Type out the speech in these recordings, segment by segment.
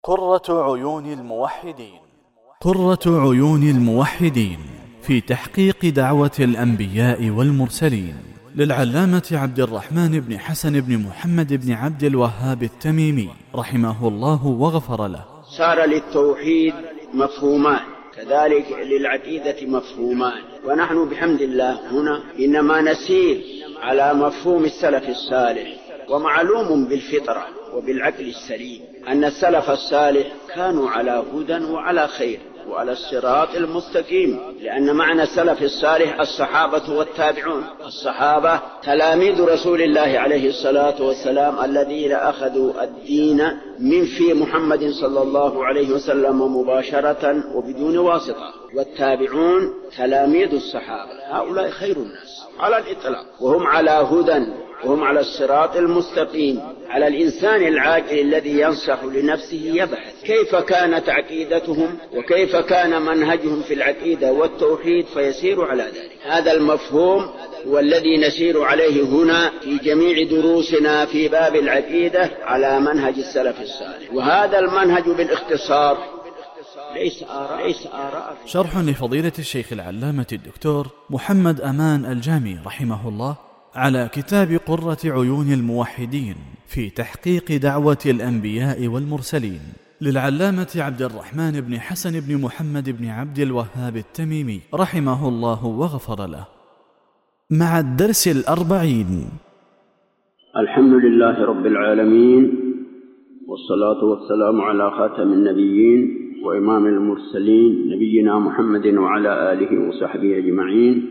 قرة عيون الموحدين. قرة عيون الموحدين في تحقيق دعوة الأنبياء والمرسلين، للعلامة عبد الرحمن بن حسن بن محمد بن عبد الوهاب التميمي رحمه الله وغفر له. صار للتوحيد مفهومان، كذلك للعقيدة مفهومان، ونحن بحمد الله هنا إنما نسير على مفهوم السلف الصالح. ومعلوم بالفطرة وبالعقل السليم أن السلف الصالح كانوا على هدى وعلى خير وعلى الصراط المستقيم، لأن معنى السلف الصالح الصحابة والتابعون. الصحابة تلاميذ رسول الله عليه الصلاة والسلام الذين أخذوا الدين من في محمد صلى الله عليه وسلم مباشرة وبدون واسطة، والتابعون تلاميذ الصحابة. هؤلاء خير الناس على الإطلاق، وهم على هدى وهم على الصراط المستقيم. على الإنسان العاقل الذي ينصح لنفسه يبحث كيف كانت عقيدتهم وكيف كان منهجهم في العقيدة والتوحيد فيسير على ذلك. هذا المفهوم هو الذي نسير عليه هنا في جميع دروسنا في باب العقيدة على منهج السلف الصالح، وهذا المنهج بالاختصار ليس آراء. شرح لفضيلة الشيخ العلامة الدكتور محمد أمان الجامي رحمه الله على كتاب قرة عيون الموحدين في تحقيق دعوة الأنبياء والمرسلين، للعلامة عبد الرحمن بن حسن بن محمد بن عبد الوهاب التميمي رحمه الله وغفر له، مع الدرس 40. الحمد لله رب العالمين، والصلاة والسلام على خاتم النبيين وإمام المرسلين نبينا محمد وعلى آله وصحبه أجمعين،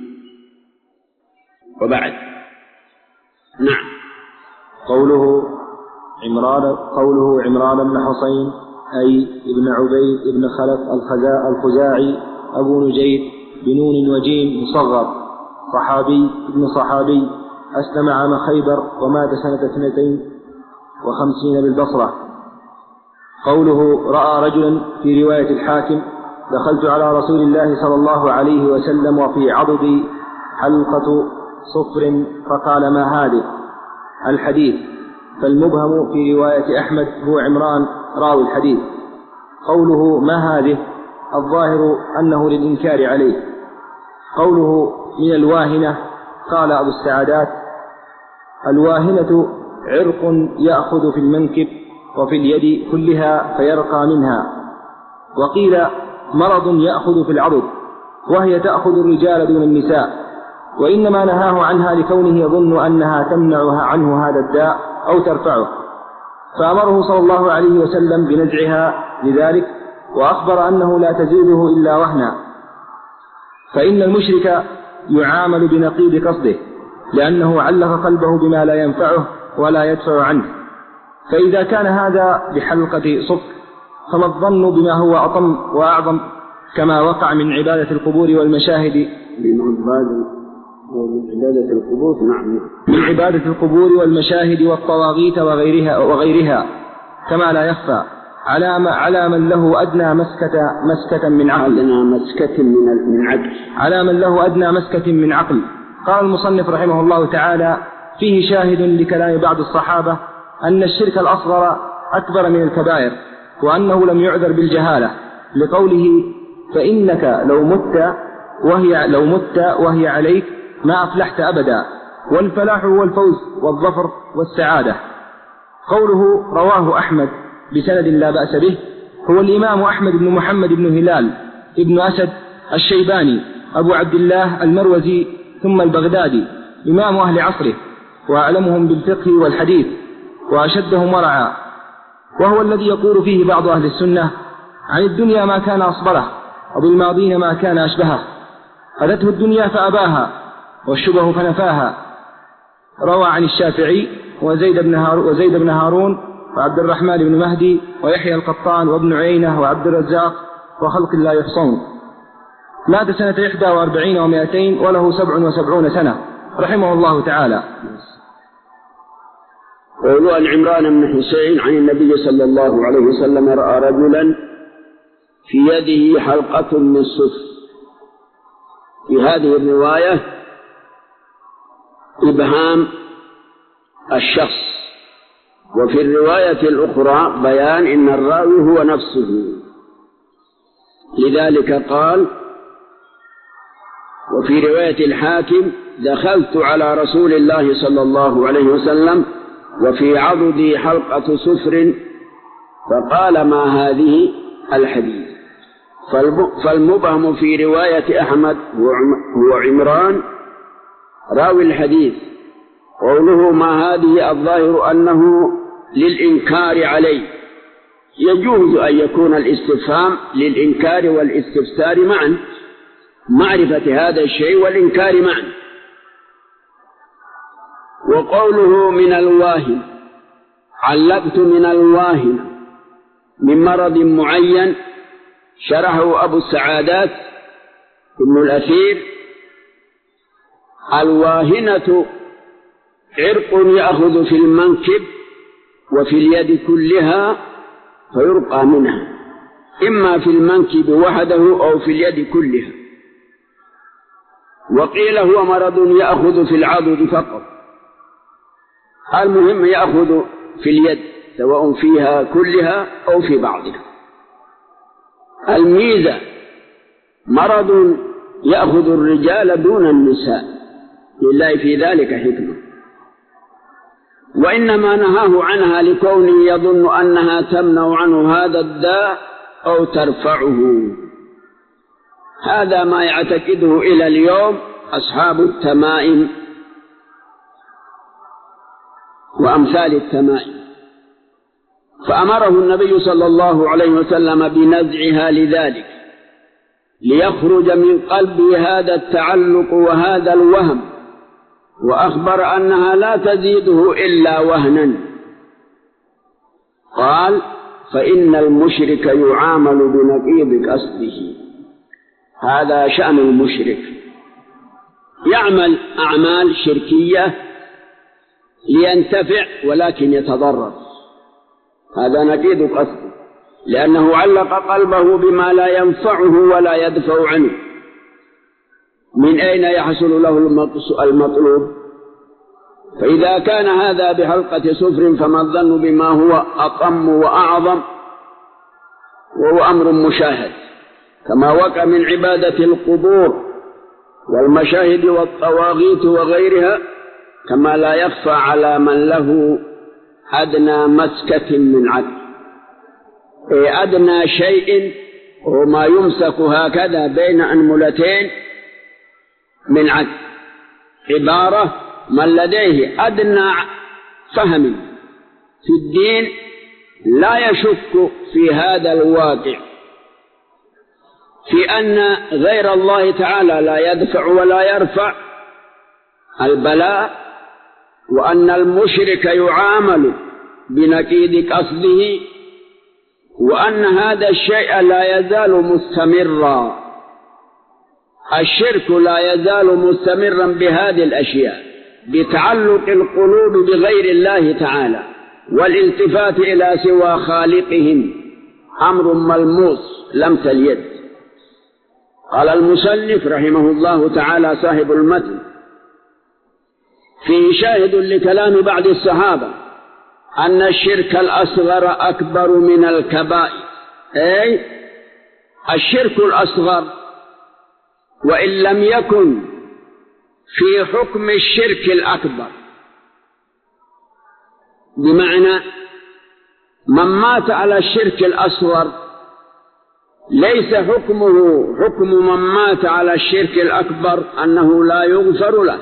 وبعد. نعم. قوله عمران بن حسين أي ابن عبيد ابن خلف الخزاعي أبو نجيد بنون وجيم مصغر، صحابي ابن صحابي، أسلم عام خيبر ومات سنة 52 بالبصرة. قوله رأى رجلا في رواية الحاكم دخلت على رسول الله صلى الله عليه وسلم وفي عضدي حلقة صفر فقال ما هذه؟ الحديث. فالمبهم في رواية أحمد هو عمران راوي الحديث. قوله ما هذه الظاهر أنه للإنكار عليه. قوله من الواهنة قال أبو السعادات الواهنة عرق يأخذ في المنكب وفي اليد كلها فيرقى منها، وقيل مرض يأخذ في العضد وهي تأخذ الرجال دون النساء، وإنما نهاه عنها لكونه يظن أنها تمنعها عنه هذا الداء أو ترفعه، فأمره صلى الله عليه وسلم بنزعها لذلك، وأخبر أنه لا تزيده إلا وهنا، فإن المشرك يعامل بنقيض قصده لأنه علق قلبه بما لا ينفعه ولا يدفع عنه. فإذا كان هذا بحلقة صفر فما الظن بما هو أطم وأعظم كما وقع من عبادة القبور والمشاهد من عبادة القبور والمشاهد والطواغيت وغيرها كما لا يخفى على من له أدنى مسكة من عقل. قال المصنف رحمه الله تعالى فيه شاهد لكلام بعض الصحابة أن الشرك الأصغر أكبر من الكبائر، وأنه لم يعذر بالجهالة لقوله فإنك لو مت وهي عليك ما أفلحت أبدا، والفلاح هو الفوز والظفر والسعادة. قوله رواه أحمد بسند لا بأس به هو الإمام أحمد بن محمد بن هلال ابن أسد الشيباني أبو عبد الله المروزي ثم البغدادي، إمام أهل عصره وأعلمهم بالفقه والحديث وأشدهم ورعا، وهو الذي يقول فيه بعض أهل السنة عن الدنيا ما كان أصبره وبالماضين ما كان أشبهه، أتته الدنيا فأباها والشبه فنفاها. روى عن الشافعي وزيد بن هارون وعبد الرحمن بن مهدي ويحيى القطان وابن عيينة وعبد الرزاق وخلق لا يحصون. مات سنة 41 و200 وله 77 سنة رحمه الله تعالى. قولوا عن عمران بن حسين عن النبي صلى الله عليه وسلم رأى رجلا في يده حلقة من صفر. في هذه الرواية إبهام الشخص وفي الرواية الأخرى بيان إن الراوي هو نفسه، لذلك قال: وفي رواية الحاكم: دخلت على رسول الله صلى الله عليه وسلم وفي عضدي حلقة سفر فقال: ما هذه؟ الحديث. فالمبهم في رواية أحمد هو عمران راوي الحديث، قوله ما هذه الظاهر أنه للإنكار عليه، يجوز أن يكون الاستفهام للإنكار والاستفسار معا، معرفة هذا الشيء والإنكار معا. وقوله من الواهن، علقت من الواهن من مرض معين، شرحه أبو السعادات ابن الأثير: الواهنة عرق يأخذ في المنكب وفي اليد كلها فيرقى منها، إما في المنكب وحده أو في اليد كلها. وقيل هو مرض يأخذ في العضد فقط، المهم يأخذ في اليد سواء فيها كلها أو في بعضها. الميزة مرض يأخذ الرجال دون النساء، لله في ذلك حكمة، وإنما نهاه عنها لكونه يظن أنها تمنع عنه هذا الداء أو ترفعه. هذا ما يعتقده إلى اليوم أصحاب التمائم وأمثال التمائم، فأمره النبي صلى الله عليه وسلم بنزعها لذلك، ليخرج من قلبه هذا التعلق وهذا الوهم، وأخبر أنها لا تزيده إلا وهنا. قال: فإن المشرك يعامل بنقيض قصده. هذا شأن المشرك، يعمل أعمال شركية لينتفع ولكن يتضرر، هذا نقيض قصده، لأنه علق قلبه بما لا ينفعه ولا يدفع عنه. من أين يحصل له المطلوب؟ فإذا كان هذا بحلقة سفر فما الظن بما هو أطم وأعظم، وهو أمر مشاهد، كما وقع من عبادة القبور والمشاهد والطواغيت وغيرها، كما لا يخفى على من له أدنى مسكة من عدل. أدنى شيء وما يمسك هكذا بين أنملتين من عدل، عبارة من لديه أدنى فهم في الدين لا يشك في هذا الواقع، في أن غير الله تعالى لا يدفع ولا يرفع البلاء، وأن المشرك يعامل بنقيض قصده، وأن هذا الشيء لا يزال مستمرا. الشرك لا يزال مستمرا بهذه الأشياء، بتعلق القلوب بغير الله تعالى والالتفات إلى سوى خالقهم، أمر ملموس لمس اليد. قال المصنف رحمه الله تعالى صاحب المتن: فيه شاهد لكلام بعض الصحابة أن الشرك الأصغر أكبر من الكبائر، أي الشرك الأصغر وإن لم يكن في حكم الشرك الأكبر، بمعنى من مات على الشرك الأصغر ليس حكمه حكم من مات على الشرك الأكبر أنه لا يغفر له،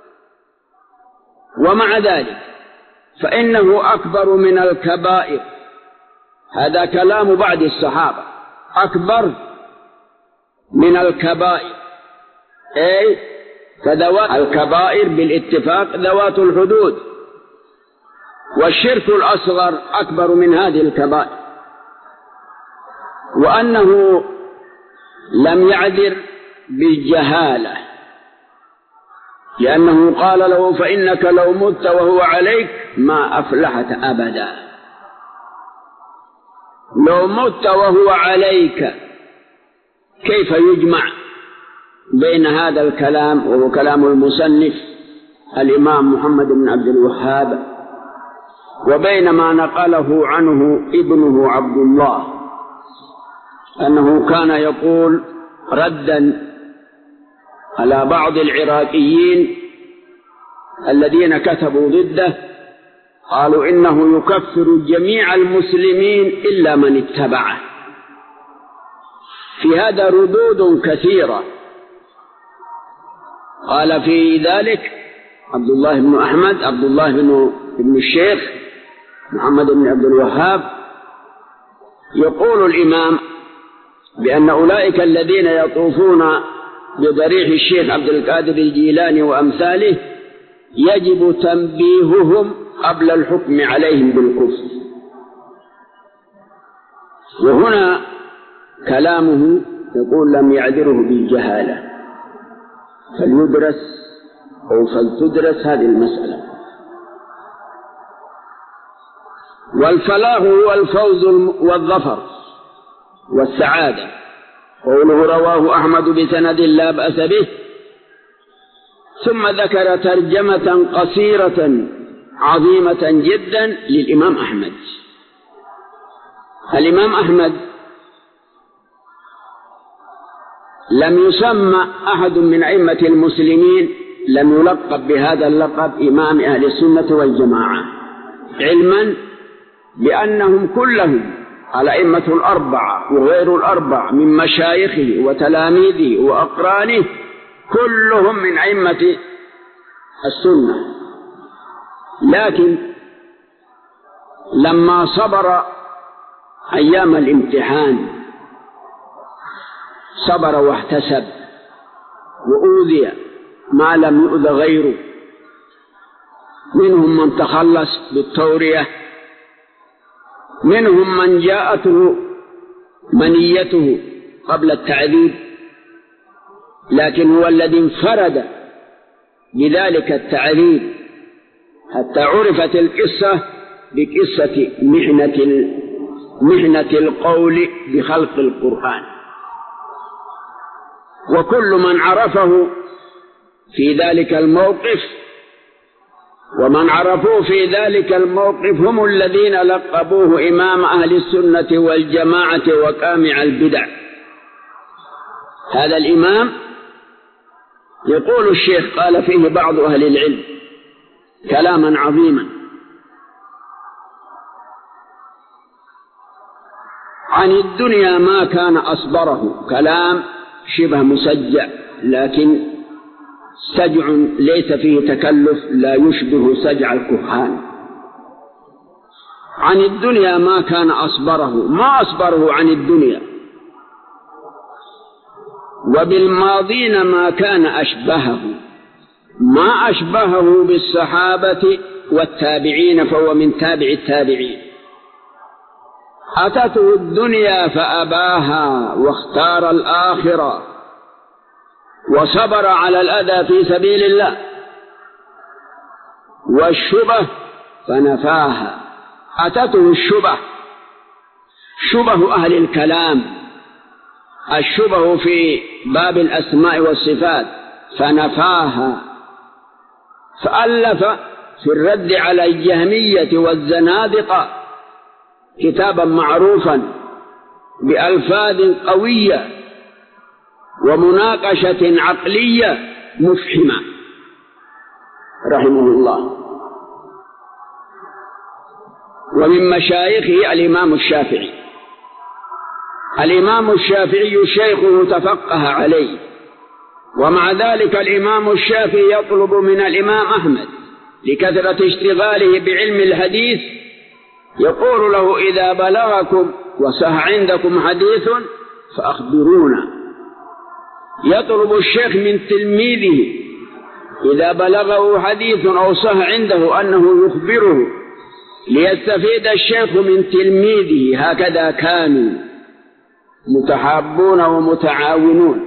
ومع ذلك فإنه أكبر من الكبائر. هذا كلام بعض الصحابة، أكبر من الكبائر، أي كذوات الكبائر بالاتفاق ذوات الحدود، والشرك الأصغر أكبر من هذه الكبائر، وأنه لم يعذر بالجهالة، لأنه قال له: فإنك لو مت وهو عليك ما أفلحت أبدا. لو مت وهو عليك، كيف يجمع بين هذا الكلام وهو كلام المصنف الإمام محمد بن عبد الوهاب وبينما نقله عنه ابنه عبد الله أنه كان يقول ردا على بعض العراقيين الذين كتبوا ضده، قالوا إنه يكفر جميع المسلمين إلا من اتبعه. في هذا ردود كثيرة. قال في ذلك عبد الله بن أحمد، عبد الله بن الشيخ محمد بن عبد الوهاب، يقول الإمام بأن أولئك الذين يطوفون بضريح الشيخ عبد القادر الجيلاني وأمثاله يجب تنبيههم قبل الحكم عليهم بالكفر. وهنا كلامه يقول لم يعذره بالجهالة، فليدرس أو فلتدرس هذه المسألة. والفلاح هو الفوز والظفر والسعادة. قوله رواه أحمد بسند لا بأس به. ثم ذكر ترجمة قصيرة عظيمة جدا للإمام أحمد. الإمام أحمد لم يسمى أحد من أئمة المسلمين، لم يلقب بهذا اللقب إمام أهل السنة والجماعة، علما بأنهم كلهم الأئمة الأربعة وغير الأربعة من مشايخه وتلاميذه وأقرانه كلهم من أئمة السنة. لكن لما صبر أيام الامتحان صبر واحتسب وأوذي ما لم يؤذ غيره. منهم من تخلص بالتورية، منهم من جاءته منيته قبل التعذيب، لكن هو الذي انفرد بذلك التعذيب حتى عرفت القصة بقصة محنة القول بخلق القرآن. وكل من عرفه في ذلك الموقف ومن عرفوه في ذلك الموقف هم الذين لقبوه إمام أهل السنة والجماعة وكامع البدع. هذا الإمام يقول الشيخ قال فيه بعض أهل العلم كلاما عظيما: عن الدنيا ما كان أصبره. كلام شبه مسجع لكن سجع ليس فيه تكلف، لا يشبه سجع الكهان. عن الدنيا ما كان أصبره، ما أصبره عن الدنيا. وبالماضين ما كان أشبهه، ما أشبهه بالصحابة والتابعين فهو من تابع التابعين. أتته الدنيا فأباها واختار الآخرة وصبر على الأذى في سبيل الله. والشبه فنفاها. أتته الشبه، شبه أهل الكلام، الشبه في باب الأسماء والصفات، فنفاها. فألف في الرد على الجهمية والزنادقة كتابا معروفا بألفاظ قوية ومناقشة عقلية مفحمة رحمه الله. ومن مشايخه الإمام الشافعي. الإمام الشافعي شيخه تفقه عليه، ومع ذلك الإمام الشافعي يطلب من الإمام أحمد لكثرة اشتغاله بعلم الحديث، يقول له: إذا بلغكم وصح عندكم حديث فأخبرونا. يطلب الشيخ من تلميذه إذا بلغه حديث أو صح عنده أنه يخبره ليستفيد الشيخ من تلميذه. هكذا كانوا متحابون ومتعاونون.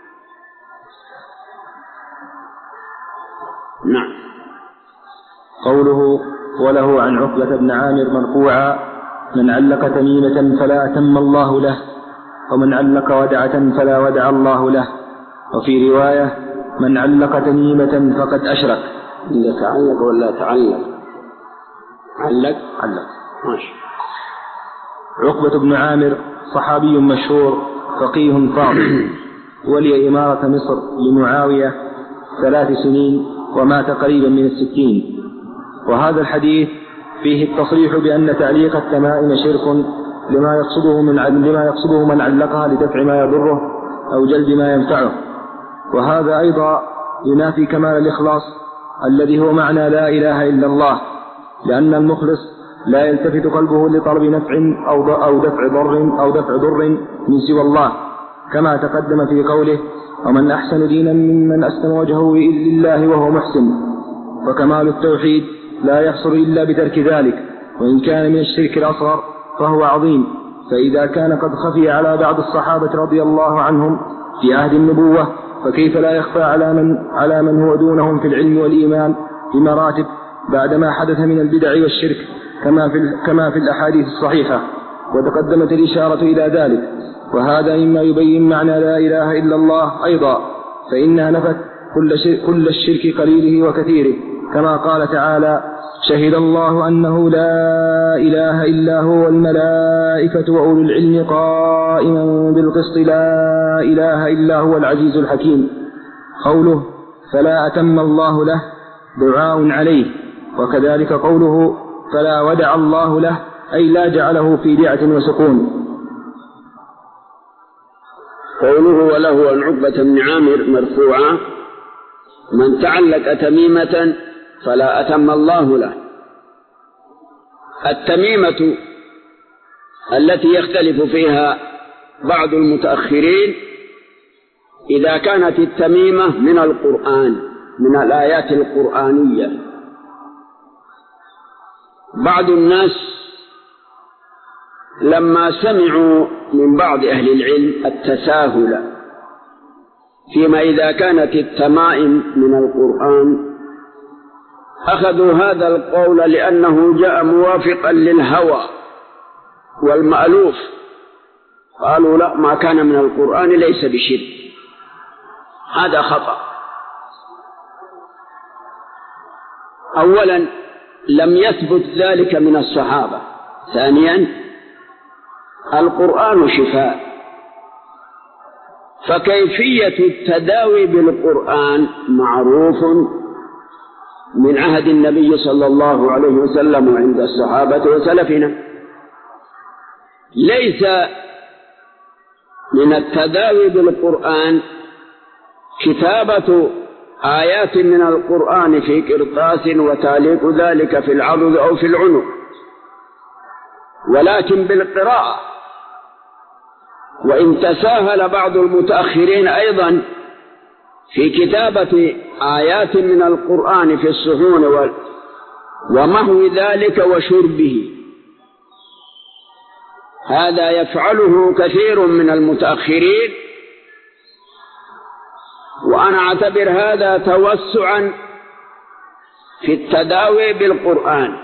نعم. قوله: وله عن عقبة بن عامر مرفوعا: من علق تميمة فلا أتم الله له، ومن علق ودعة فلا ودع الله له. وفي رواية: من علق تميمة فقد أشرك. إذا تعلق ولا تعلق علق ماشي. عقبة بن عامر صحابي مشهور فقيه فاضل، ولي إمارة مصر لمعاوية 3 سنين ومات قريبا من 60. وهذا الحديث فيه التصريح بأن تعليق التمائم شرك لما يقصده من علقها لدفع ما يضره أو جلب ما ينفعه. وهذا أيضا ينافي كمال الإخلاص الذي هو معنى لا إله إلا الله، لأن المخلص لا يلتفت قلبه لطلب نفع أو دفع ضر من سوى الله، كما تقدم في قوله: ومن أحسن دينا ممن أسلم وجهه لله وهو محسن. فكمال التوحيد لا يحصل إلا بترك ذلك، وإن كان من الشرك الأصغر فهو عظيم. فإذا كان قد خفي على بعض الصحابة رضي الله عنهم في عهد النبوة، فكيف لا يخفى على من هو دونهم في العلم والإيمان بمراتب بعدما حدث من البدع والشرك، كما في الأحاديث الصحيحة، وتقدمت الإشارة إلى ذلك. وهذا مما يبين معنى لا إله إلا الله أيضا، فإنها نفت كل الشرك قليله وكثيره، كما قال تعالى: شهد الله أنه لا إله إلا هو والملائكة وأولو العلم قائما بالقسط لا إله إلا هو العزيز الحكيم. قوله فلا أتم الله له دعاء عليه، وكذلك قوله فلا ودع الله له أي لا جعله في دعة وسكون. قوله وله عن عقبة بن عامر مرفوعا: من تعلق تميمة فلا أتم الله له. التميمة التي يختلف فيها بعض المتأخرين إذا كانت التميمة من القرآن، من الآيات القرآنية. بعض الناس لما سمعوا من بعض أهل العلم التساهل فيما إذا كانت التمائم من القرآن، أخذوا هذا القول لأنه جاء موافقا للهوى والمألوف، قالوا لا، ما كان من القرآن ليس بشرك. هذا خطأ. أولا لم يثبت ذلك من الصحابة. ثانيا القرآن شفاء، فكيفية التداوي بالقرآن معروف من عهد النبي صلى الله عليه وسلم وعند الصحابة وسلفنا. ليس من التداوي بالقرآن كتابة آيات من القرآن في قرطاس وتعليق ذلك في العضد أو في العنق، ولكن بالقراءة. وإن تساهل بعض المتأخرين أيضا في كتابة آيات من القرآن في الصحون ومحو ذلك وشربه، هذا يفعله كثير من المتأخرين، وأنا أعتبر هذا توسعا في التداوي بالقرآن.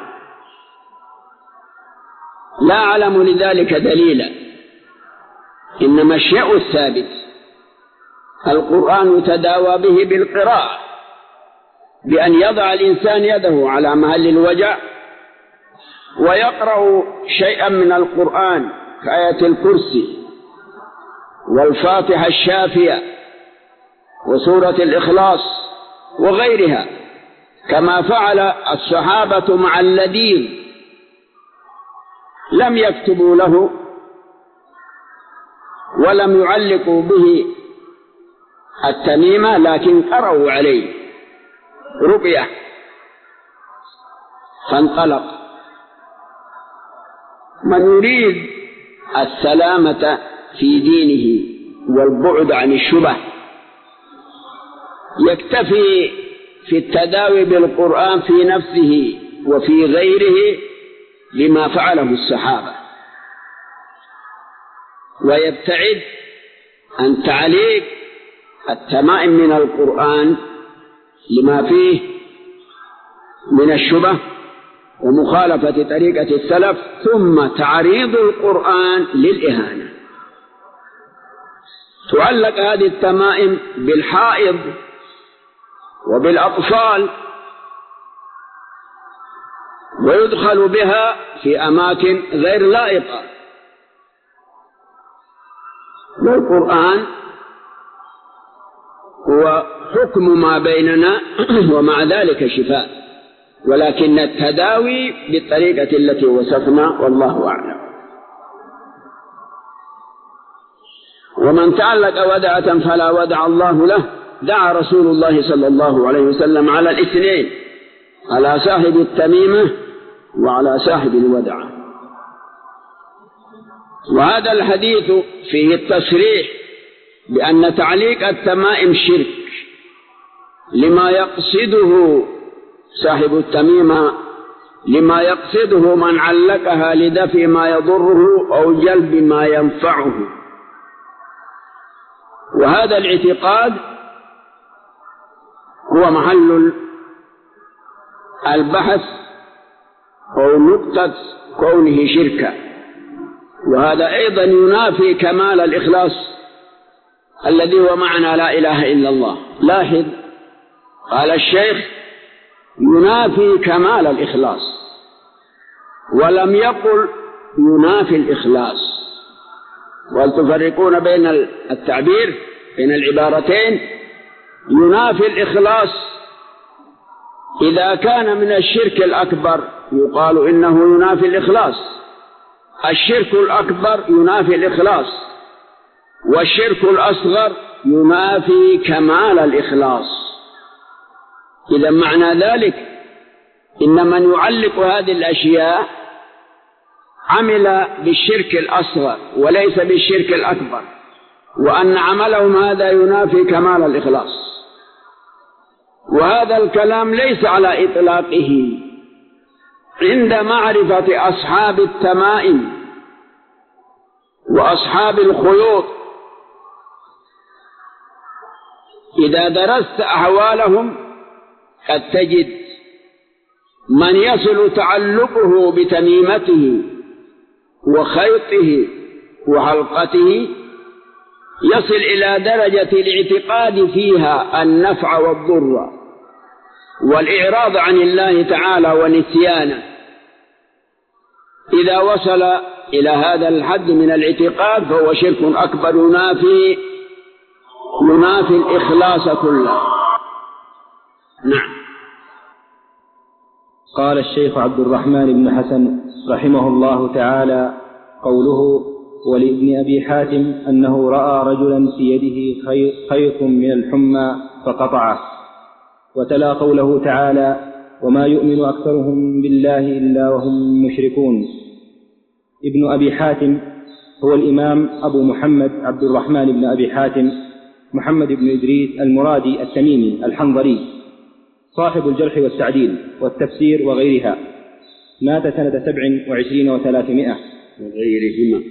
لا أعلم لذلك دليلا، إنما الشيء الثابت القرآن يتداوى به بالقراءة، بأن يضع الإنسان يده على محل الوجع ويقرأ شيئا من القرآن كآية الكرسي والفاتحة الشافية وسورة الإخلاص وغيرها، كما فعل الصحابة مع الذين لم يكتبوا له ولم يعلقوا به التميمة، لكن قرأوا عليه رقية فانطلق. من يريد السلامة في دينه والبعد عن الشبه يكتفي في التداوي بالقرآن في نفسه وفي غيره بما فعله الصحابة، ويبتعد عن تعليق التمائم من القرآن لما فيه من الشبه ومخالفة طريقة السلف، ثم تعريض القرآن للإهانة. تعلق هذه التمائم بالحائض وبالأطفال ويدخل بها في أماكن غير لائقة. والقرآن هو حكم ما بيننا ومع ذلك شفاء، ولكن التداوي بالطريقة التي وصفنا والله أعلم. ومن تعلق ودعة فلا ودع الله له. دعا رسول الله صلى الله عليه وسلم على الاثنين، على صاحب التميمة وعلى صاحب الودعة. وهذا الحديث فيه التصريح بأن تعليق التمائم شرك لما يقصده صاحب التميمة، لما يقصده من علقها لدفع ما يضره أو جلب ما ينفعه. وهذا الاعتقاد هو محل البحث أو نقطة كونه شركا، وهذا أيضا ينافي كمال الإخلاص الذي هو معنى لا إله إلا الله. لاحظ قال الشيخ ينافي كمال الإخلاص، ولم يقل ينافي الإخلاص. وهل تفرقون بين التعبير بين العبارتين؟ ينافي الإخلاص إذا كان من الشرك الأكبر يقال إنه ينافي الإخلاص. الشرك الأكبر ينافي الإخلاص، والشرك الأصغر ينافي كمال الإخلاص. إذا معنى ذلك إن من يعلق هذه الأشياء عمل بالشرك الأصغر وليس بالشرك الأكبر، وأن عملهم هذا ينافي كمال الإخلاص. وهذا الكلام ليس على إطلاقه عند معرفة أصحاب التمائم وأصحاب الخيوط. إذا درست أحوالهم قد تجد من يصل تعلقه بتميمته وخيطه وحلقته يصل إلى درجة الاعتقاد فيها النفع والضر والإعراض عن الله تعالى ونسيانه. إذا وصل إلى هذا الحد من الاعتقاد فهو شرك أكبر ينافي الإخلاص كله. نعم. قال الشيخ عبد الرحمن بن حسن رحمه الله تعالى: قوله ولابن أبي حاتم أنه رأى رجلا في يده خيط من الحمى فقطعه، وتلا قوله تعالى: وما يؤمن أكثرهم بالله إلا وهم مشركون. ابن أبي حاتم هو الإمام أبو محمد عبد الرحمن بن أبي حاتم محمد بن إدريس المرادي التميمي الحنظلي، صاحب الجرح والتعديل والتفسير وغيرها، مات سنة 27 و300 وغيرهما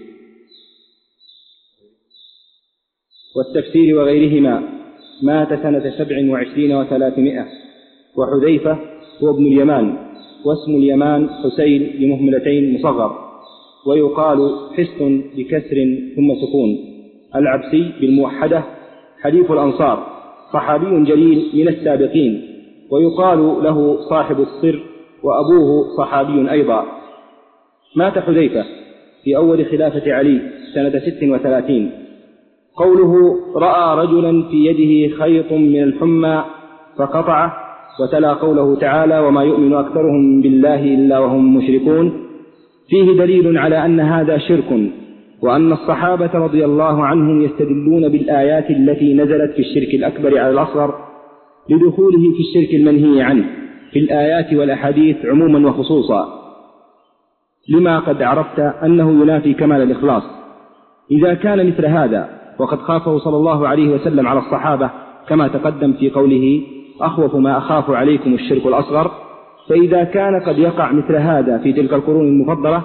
والتفسير وغيرهما، مات سنة 27 و300. وحذيفة هو ابن اليمان، واسم اليمان حسين بمهملتين مصغر، ويقال حسن بكسر ثم سكون، العبسي بالموحدة، حليف الأنصار، صحابي جليل من السابقين، ويقال له صاحب السر، وأبوه صحابي أيضا. مات حذيفة في أول خلافة علي سنة 36. قوله رأى رجلا في يده خيط من الحمى فقطعه، وتلا قوله تعالى: وما يؤمن أكثرهم بالله إلا وهم مشركون، فيه دليل على أن هذا شرك، وأن الصحابة رضي الله عنهم يستدلون بالآيات التي نزلت في الشرك الأكبر على الأصغر لدخوله في الشرك المنهي عنه في الآيات والأحاديث عموما وخصوصا، لما قد عرفت أنه ينافي كمال الإخلاص. إذا كان مثل هذا وقد خافه صلى الله عليه وسلم على الصحابة كما تقدم في قوله: أخوف ما أخاف عليكم الشرك الأصغر، فإذا كان قد يقع مثل هذا في تلك القرون المفضلة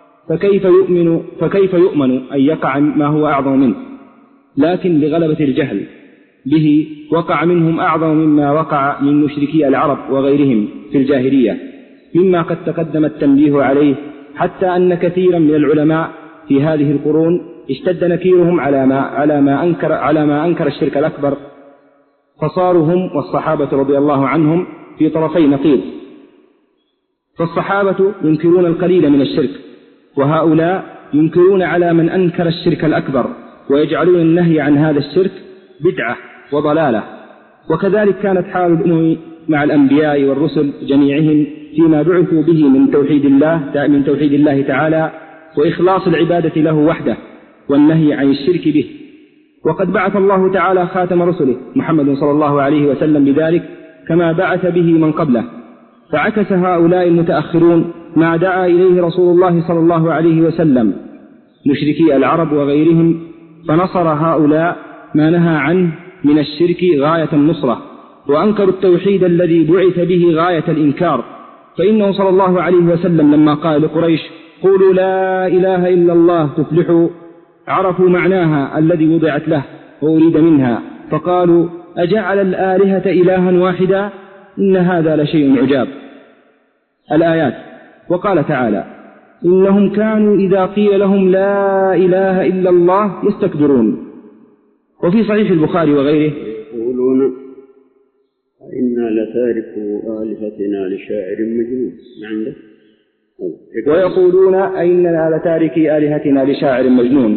فكيف يؤمن أن يقع ما هو أعظم منه؟ لكن لغلبة الجهل به وقع منهم أعظم مما وقع من مشركي العرب وغيرهم في الجاهلية، مما قد تقدم التنبيه عليه، حتى أن كثيرا من العلماء في هذه القرون اشتد نكيرهم على ما أنكر الشرك الأكبر، فصاروا هم والصحابة رضي الله عنهم في طرفي نقيض. فالصحابة ينكرون القليل من الشرك، وهؤلاء ينكرون على من أنكر الشرك الأكبر، ويجعلون النهي عن هذا الشرك بدعة وضلالة. وكذلك كانت حال الأمم مع الأنبياء والرسل جميعهم فيما بعثوا به من توحيد الله تعالى وإخلاص العبادة له وحده والنهي عن الشرك به. وقد بعث الله تعالى خاتم رسله محمد صلى الله عليه وسلم بذلك كما بعث به من قبله، فعكس هؤلاء المتأخرون ما دعا إليه رسول الله صلى الله عليه وسلم مشركي العرب وغيرهم، فنصر هؤلاء ما نهى عنه من الشرك غاية النصرة، وأنكروا التوحيد الذي بعث به غاية الإنكار. فإنه صلى الله عليه وسلم لما قال لقريش قولوا لا إله إلا الله تفلحوا، عرفوا معناها الذي وضعت له وأريد منها، فقالوا أجعل الآلهة إلها واحدا إن هذا لشيء عجاب. الآيات. وقال تعالى إنهم كانوا إذا قيل لهم لا إله إلا الله يستكبرون. وفي صحيح البخاري وغيره يقولون إنا لتاركوا آلهتنا لشاعر مجنون. عندك ويقولون إننا لتاركي آلهتنا لشاعر مجنون.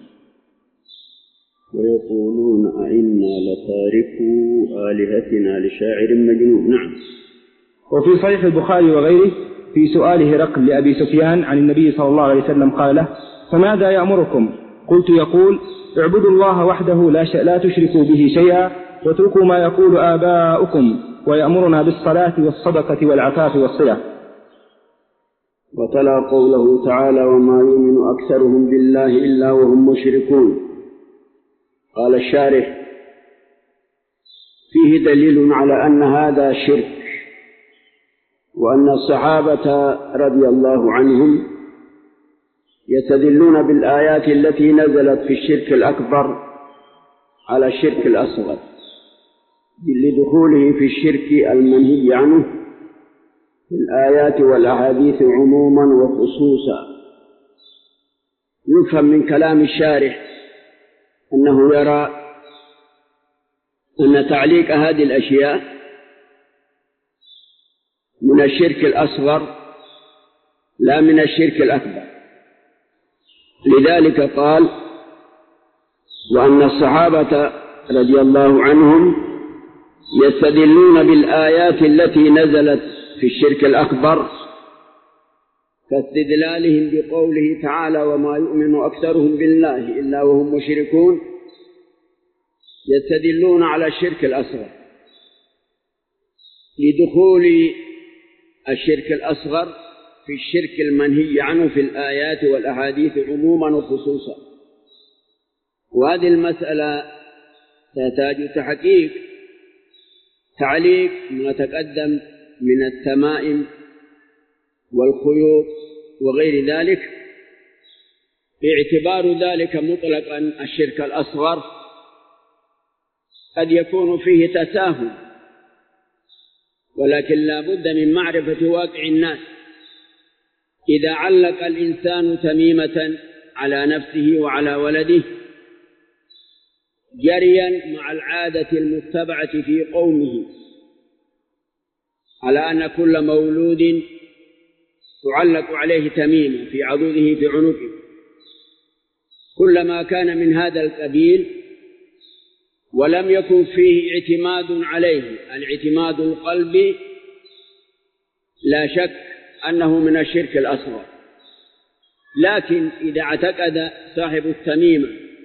ويقولون أئنا لتاركوا آلهتنا لشاعر مجنون. نعم. وفي صحيح البخاري وغيره في سؤال هرقل لأبي سفيان عن النبي صلى الله عليه وسلم قال له فماذا يأمركم؟ قلت يقول اعبدوا الله وحده لا تشركوا به شيئا واتركوا ما يقول آباؤكم ويأمرنا بالصلاة والصدقة والعفاف والصلة. وتلا قوله تعالى وما يؤمن أكثرهم بالله إلا وهم مشركون. قال الشارح فيه دليل على أن هذا شرك، وأن الصحابة رضي الله عنهم يستدلون بالآيات التي نزلت في الشرك الأكبر على الشرك الأصغر لدخوله في الشرك المنهي عنه في الآيات والأحاديث عموما وخصوصا. يفهم من كلام الشارح أنه يرى أن تعليق هذه الأشياء من الشرك الأصغر لا من الشرك الأكبر، لذلك قال وأن الصحابة رضي الله عنهم يستدلون بالآيات التي نزلت في الشرك الأكبر كاستدلالهم بقوله تعالى وما يؤمن أكثرهم بالله إلا وهم مشركون، يستدلون على الشرك الأصغر لدخول الشرك الأصغر في الشرك المنهي عنه في الآيات والأحاديث عموما وخصوصا. وهذه المسألة تحتاج تحقيق تعليق ما تقدم من التمائم والخيوط وغير ذلك، باعتبار ذلك مطلقا الشرك الأصغر قد يكون فيه تساهل، ولكن لا بد من معرفة واقع الناس. إذا علق الإنسان تميمة على نفسه وعلى ولده جريا مع العادة المتبعة في قومه على أن كل مولود تعلق عليه تميمة في عضده في عنقه، كلما كان من هذا القبيل ولم يكن فيه اعتماد عليه الاعتماد القلبي لا شك أنه من الشرك الأصغر. لكن إذا اعتقد صاحب التميمة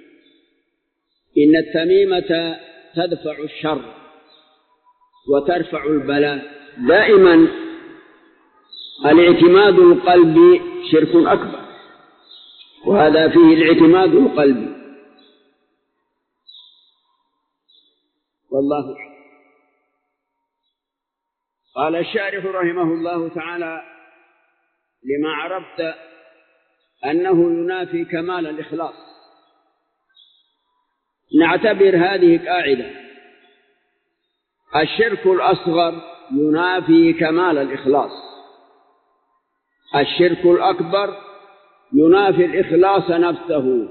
إن التميمة تدفع الشر وترفع البلاء، دائما الاعتماد القلبي شرك أكبر، وهذا فيه الاعتماد القلبي. والله قال الشارح رحمه الله تعالى لما عرفت أنه ينافي كمال الإخلاص. نعتبر هذه قاعدة: الشرك الأصغر ينافي كمال الإخلاص، الشرك الأكبر ينافي الإخلاص نفسه.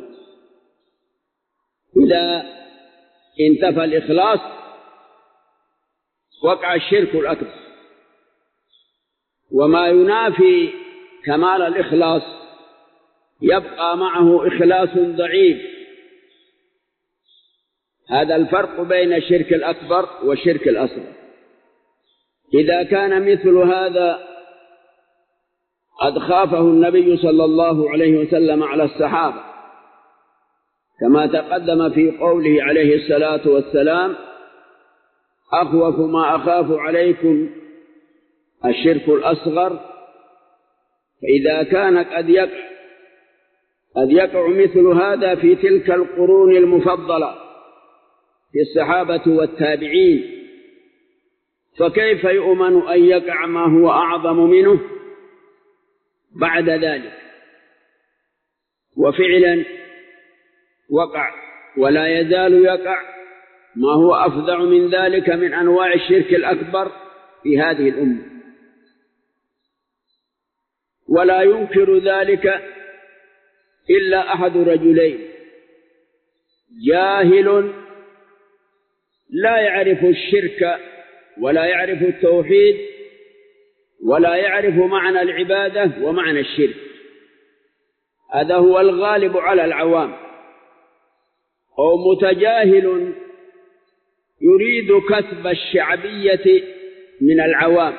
إذا انتفى الإخلاص وقع الشرك الأكبر، وما ينافي كمال الإخلاص يبقى معه إخلاص ضعيف. هذا الفرق بين الشرك الأكبر والشرك الأصغر. إذا كان مثل هذا قد خافه النبي صلى الله عليه وسلم على الصحابة كما تقدم في قوله عليه الصلاة والسلام: أخوف ما أخاف عليكم الشرك الأصغر. فإذا كان قد يقع مثل هذا في تلك القرون المفضلة في الصحابة والتابعين، فكيف يؤمن أن يقع ما هو أعظم منه بعد ذلك؟ وفعلا وقع ولا يزال يقع ما هو أفظع من ذلك من أنواع الشرك الأكبر في هذه الأمة، ولا ينكر ذلك إلا أحد رجلين: جاهل لا يعرف الشرك ولا يعرف التوحيد ولا يعرف معنى العبادة ومعنى الشرك. هذا هو الغالب على العوام. أو متجاهل يريد كسب الشعبية من العوام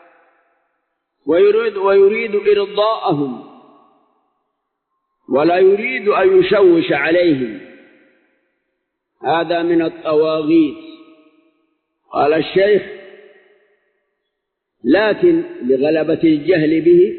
ويريد إرضاءهم ولا يريد أن يشوش عليهم. هذا من الطواغيت. قال الشيخ: لكن لغلبة الجهل به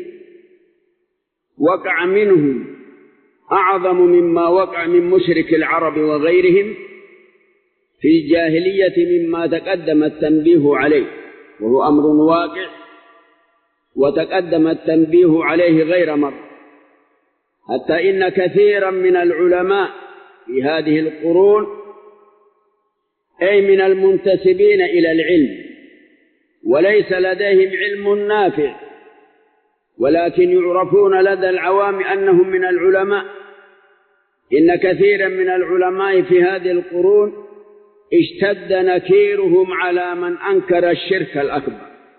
وقع منهم أعظم مما وقع من مشرك العرب وغيرهم في الجاهلية مما تقدم التنبيه عليه، وهو أمر واقع وتقدم التنبيه عليه غير مرة. حتى إن كثيرا من العلماء في هذه القرون، أي من المنتسبين إلى العلم وليس لديهم علم نافع، ولكن يعرفون لدى العوام أنهم من العلماء، إن كثيرا من العلماء في هذه القرون اشتد نكيرهم على من أنكر الشرك الأكبر،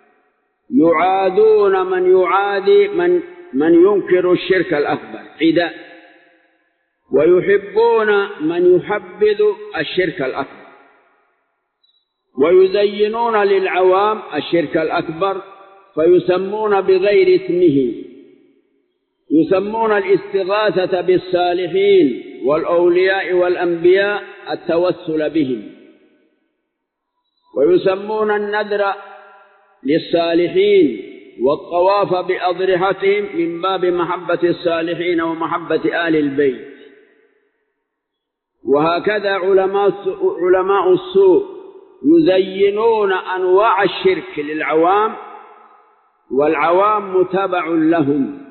يعادون من يعادي من ينكر الشرك الأكبر عداء، ويحبون من يحبذ الشرك الأكبر، ويزينون للعوام الشرك الأكبر فيسمون بغير اسمه، يسمون الاستغاثة بالصالحين والأولياء والأنبياء التوسل بهم، ويسمون النذر للصالحين والطواف بأضرحتهم من باب محبة الصالحين ومحبة آل البيت. وهكذا علماء السوء يزينون أنواع الشرك للعوام والعوام متبع لهم.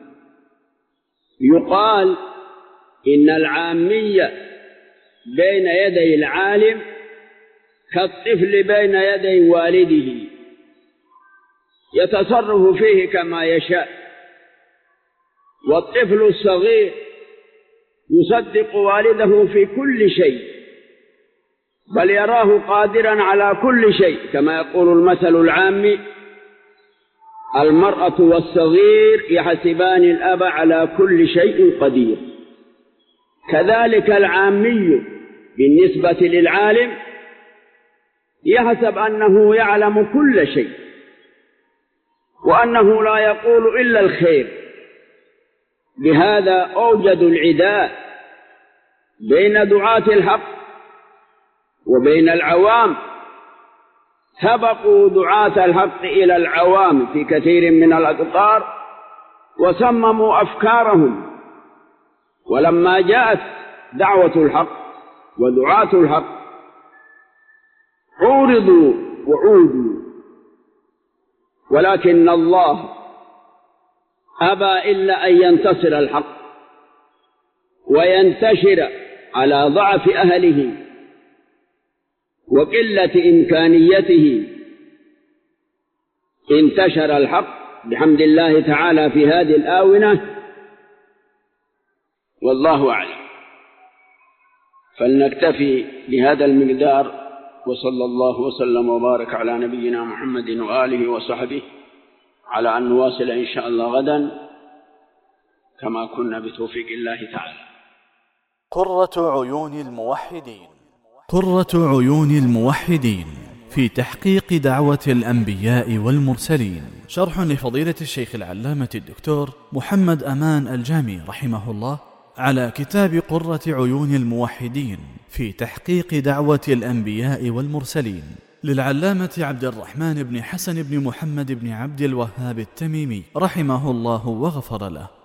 يقال إن العامية بين يدي العالم كالطفل بين يدي والده، يتصرف فيه كما يشاء، والطفل الصغير يصدق والده في كل شيء، بل يراه قادرا على كل شيء، كما يقول المثل العامي: المرأة والصغير يحسبان الأب على كل شيء قدير. كذلك العامي بالنسبة للعالم يحسب أنه يعلم كل شيء وأنه لا يقول إلا الخير. بهذا أوجدوا العداء بين دعاة الحق وبين العوام، سبقوا دعاة الحق إلى العوام في كثير من الأقطار وصمموا أفكارهم. ولما جاءت دعوة الحق ودعاة الحق عورضوا وعودوا، ولكن الله أبى إلا أن ينتصر الحق وينتشر على ضعف أهله وقلة إمكانيته. انتشر الحق بحمد الله تعالى في هذه الآونة، والله أعلم. فلنكتفي بهذا المقدار، وصلى الله وسلم وبارك على نبينا محمد وآله وصحبه على أن نواصل إن شاء الله غدا كما كنا بتوفيق الله تعالى. قرة عيون الموحدين. قرة عيون الموحدين في تحقيق دعوة الأنبياء والمرسلين، شرح لفضيلة الشيخ العلامة الدكتور محمد أمان الجامي رحمه الله على كتاب قرة عيون الموحدين في تحقيق دعوة الأنبياء والمرسلين للعلامة عبد الرحمن بن حسن بن محمد بن عبد الوهاب التميمي رحمه الله وغفر له.